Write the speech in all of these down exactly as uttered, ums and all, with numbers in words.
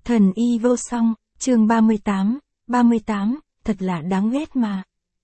Thần y vô song, chương ba mươi tám, ba mươi tám, thật là đáng ghét mà.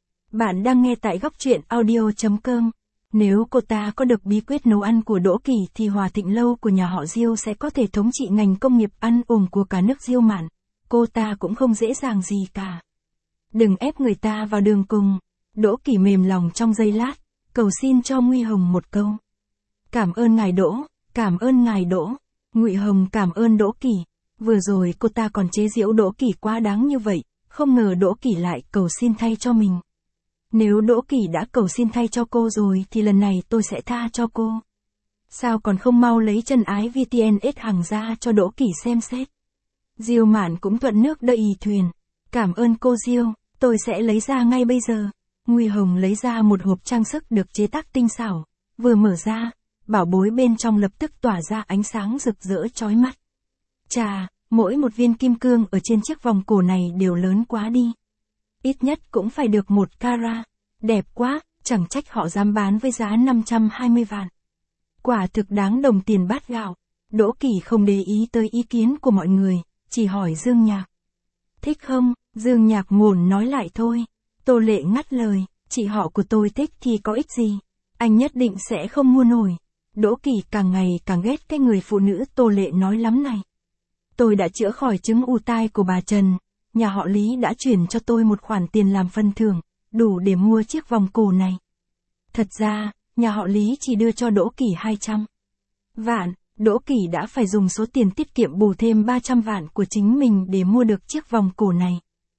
Bạn đang nghe tại góc truyện audio.com. Nếu cô ta có được bí quyết nấu ăn của Đỗ Kỳ thì Hòa Thịnh Lâu của nhà họ Diêu sẽ có thể thống trị ngành công nghiệp ăn uống của cả nước Diêu Mạn. Cô ta cũng không dễ dàng gì cả. Đừng ép người ta vào đường cùng. Đỗ Kỳ mềm lòng trong giây lát, cầu xin cho Ngụy Hồng một câu. Cảm ơn ngài Đỗ, cảm ơn ngài Đỗ. Ngụy Hồng cảm ơn Đỗ Kỳ. Vừa rồi cô ta còn chế giễu Đỗ Kỳ quá đáng như vậy, không ngờ Đỗ Kỳ lại cầu xin thay cho mình. Nếu Đỗ Kỳ đã cầu xin thay cho cô rồi thì lần này tôi sẽ tha cho cô. Sao còn không mau lấy chân ái vê tê en ét hàng ra cho Đỗ Kỳ xem xét. Diêu Mạn cũng thuận nước đẩy thuyền. Cảm ơn cô Diêu, tôi sẽ lấy ra ngay bây giờ. Ngụy Hồng lấy ra một hộp trang sức được chế tác tinh xảo. Vừa mở ra, bảo bối bên trong lập tức tỏa ra ánh sáng rực rỡ chói mắt. Chà, mỗi một viên kim cương ở trên chiếc vòng cổ này đều lớn quá đi. Ít nhất cũng phải được một carat. Đẹp quá, chẳng trách họ dám bán với giá năm trăm hai mươi vạn. Quả thực đáng đồng tiền bát gạo. Đỗ Kỳ không để ý tới ý kiến của mọi người, chỉ hỏi Dương Nhạc. Thích không? Dương Nhạc ngổn nói lại thôi. Tô Lệ ngắt lời, chị họ của tôi thích thì có ích gì? Anh nhất định sẽ không mua nổi. Đỗ Kỳ càng ngày càng ghét cái người phụ nữ Tô Lệ nói lắm này. Tôi đã chữa khỏi chứng u tai của bà Trần. Nhà họ Lý đã chuyển cho tôi một khoản tiền làm phần thưởng, đủ để mua chiếc vòng cổ này. Thật ra, nhà họ Lý chỉ đưa cho Đỗ Kỳ hai trăm vạn, Đỗ Kỳ đã phải dùng số tiền tiết kiệm bù thêm ba trăm vạn của chính mình để mua được chiếc vòng cổ này.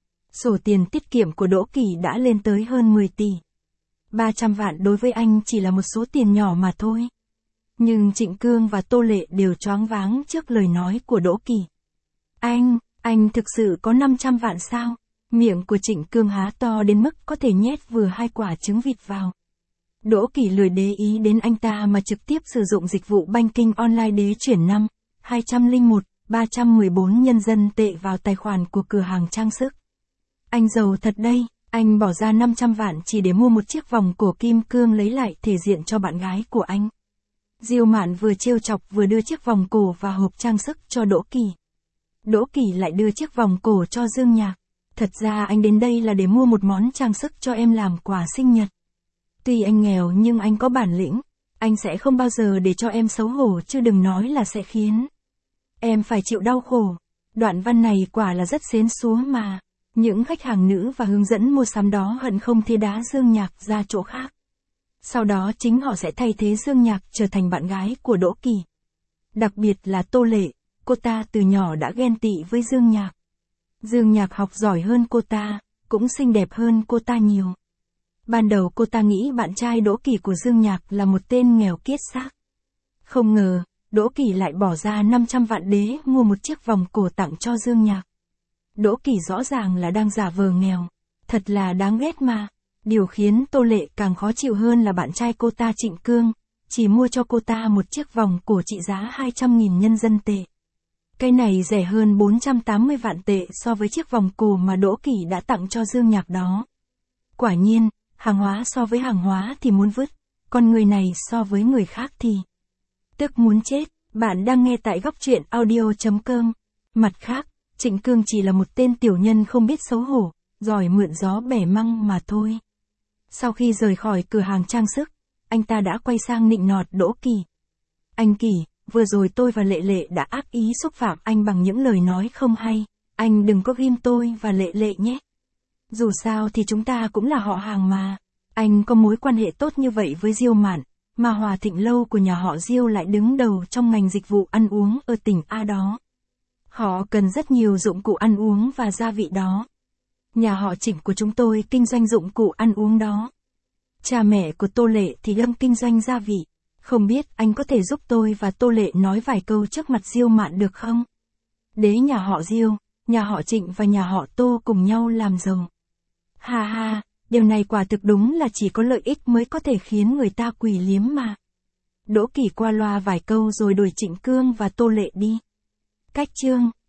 Sổ tiền tiết kiệm của Đỗ Kỳ đã lên tới hơn mười tỷ. ba trăm vạn đối với anh chỉ là một số tiền nhỏ mà thôi. Nhưng Trịnh Cương và Tô Lệ đều choáng váng trước lời nói của Đỗ Kỳ. Anh, anh thực sự có năm trăm vạn sao? Miệng của Trịnh Cương há to đến mức có thể nhét vừa hai quả trứng vịt vào. Đỗ Kỳ lười để ý đến anh ta mà trực tiếp sử dụng dịch vụ banking online để chuyển năm, hai trăm lẻ một, ba trăm mười bốn nhân dân tệ vào tài khoản của cửa hàng trang sức. Anh giàu thật đây, anh bỏ ra năm trăm vạn chỉ để mua một chiếc vòng cổ kim cương lấy lại thể diện cho bạn gái của anh. Diêu Mạn vừa trêu chọc vừa đưa chiếc vòng cổ và hộp trang sức cho Đỗ Kỳ. Đỗ Kỳ lại đưa chiếc vòng cổ cho Dương Nhạc. Thật ra anh đến đây là để mua một món trang sức cho em làm quà sinh nhật. Tuy anh nghèo nhưng anh có bản lĩnh. Anh sẽ không bao giờ để cho em xấu hổ chứ đừng nói là sẽ khiến em phải chịu đau khổ. Đoạn văn này quả là rất xến xúa mà. Những khách hàng nữ và hướng dẫn mua sắm đó hận không thể đá Dương Nhạc ra chỗ khác. Sau đó chính họ sẽ thay thế Dương Nhạc trở thành bạn gái của Đỗ Kỳ. Đặc biệt là Tô Lệ, cô ta từ nhỏ đã ghen tị với Dương Nhạc. Dương Nhạc học giỏi hơn cô ta, cũng xinh đẹp hơn cô ta nhiều. Ban đầu cô ta nghĩ bạn trai Đỗ Kỳ của Dương Nhạc là một tên nghèo kiết xác. Không ngờ, Đỗ Kỳ lại bỏ ra năm trăm vạn đế mua một chiếc vòng cổ tặng cho Dương Nhạc. Đỗ Kỳ rõ ràng là đang giả vờ nghèo. Thật là đáng ghét mà. Điều khiến Tô Lệ càng khó chịu hơn là bạn trai cô ta Trịnh Cương, chỉ mua cho cô ta một chiếc vòng cổ trị giá hai trăm nghìn nhân dân tệ. Cái này rẻ hơn bốn trăm tám mươi vạn tệ so với chiếc vòng cổ mà Đỗ Kỳ đã tặng cho Dương Nhạc đó. Quả nhiên, hàng hóa so với hàng hóa thì muốn vứt, còn người này so với người khác thì tức muốn chết. Bạn đang nghe tại góc truyện audio.com. Mặt khác, Trịnh Cương chỉ là một tên tiểu nhân không biết xấu hổ, giỏi mượn gió bẻ măng mà thôi. Sau khi rời khỏi cửa hàng trang sức, anh ta đã quay sang nịnh nọt Đỗ Kỳ. Anh Kỳ, vừa rồi tôi và Lệ Lệ đã ác ý xúc phạm anh bằng những lời nói không hay. Anh đừng có ghim tôi và Lệ Lệ nhé. Dù sao thì chúng ta cũng là họ hàng mà. Anh có mối quan hệ tốt như vậy với Diêu Mạn, mà Hòa Thịnh Lâu của nhà họ Diêu lại đứng đầu trong ngành dịch vụ ăn uống ở tỉnh A đó. Họ cần rất nhiều dụng cụ ăn uống và gia vị đó. Nhà họ Trịnh của chúng tôi kinh doanh dụng cụ ăn uống đó. Cha mẹ của Tô Lệ thì lâm kinh doanh gia vị. Không biết anh có thể giúp tôi và Tô Lệ nói vài câu trước mặt Diêu Mạn được không? Đế nhà họ Diêu, nhà họ Trịnh và nhà họ Tô cùng nhau làm giàu. Ha ha, điều này quả thực đúng là chỉ có lợi ích mới có thể khiến người ta quỳ liếm mà. Đỗ Kỳ qua loa vài câu rồi đuổi Trịnh Cương và Tô Lệ đi. Cách chương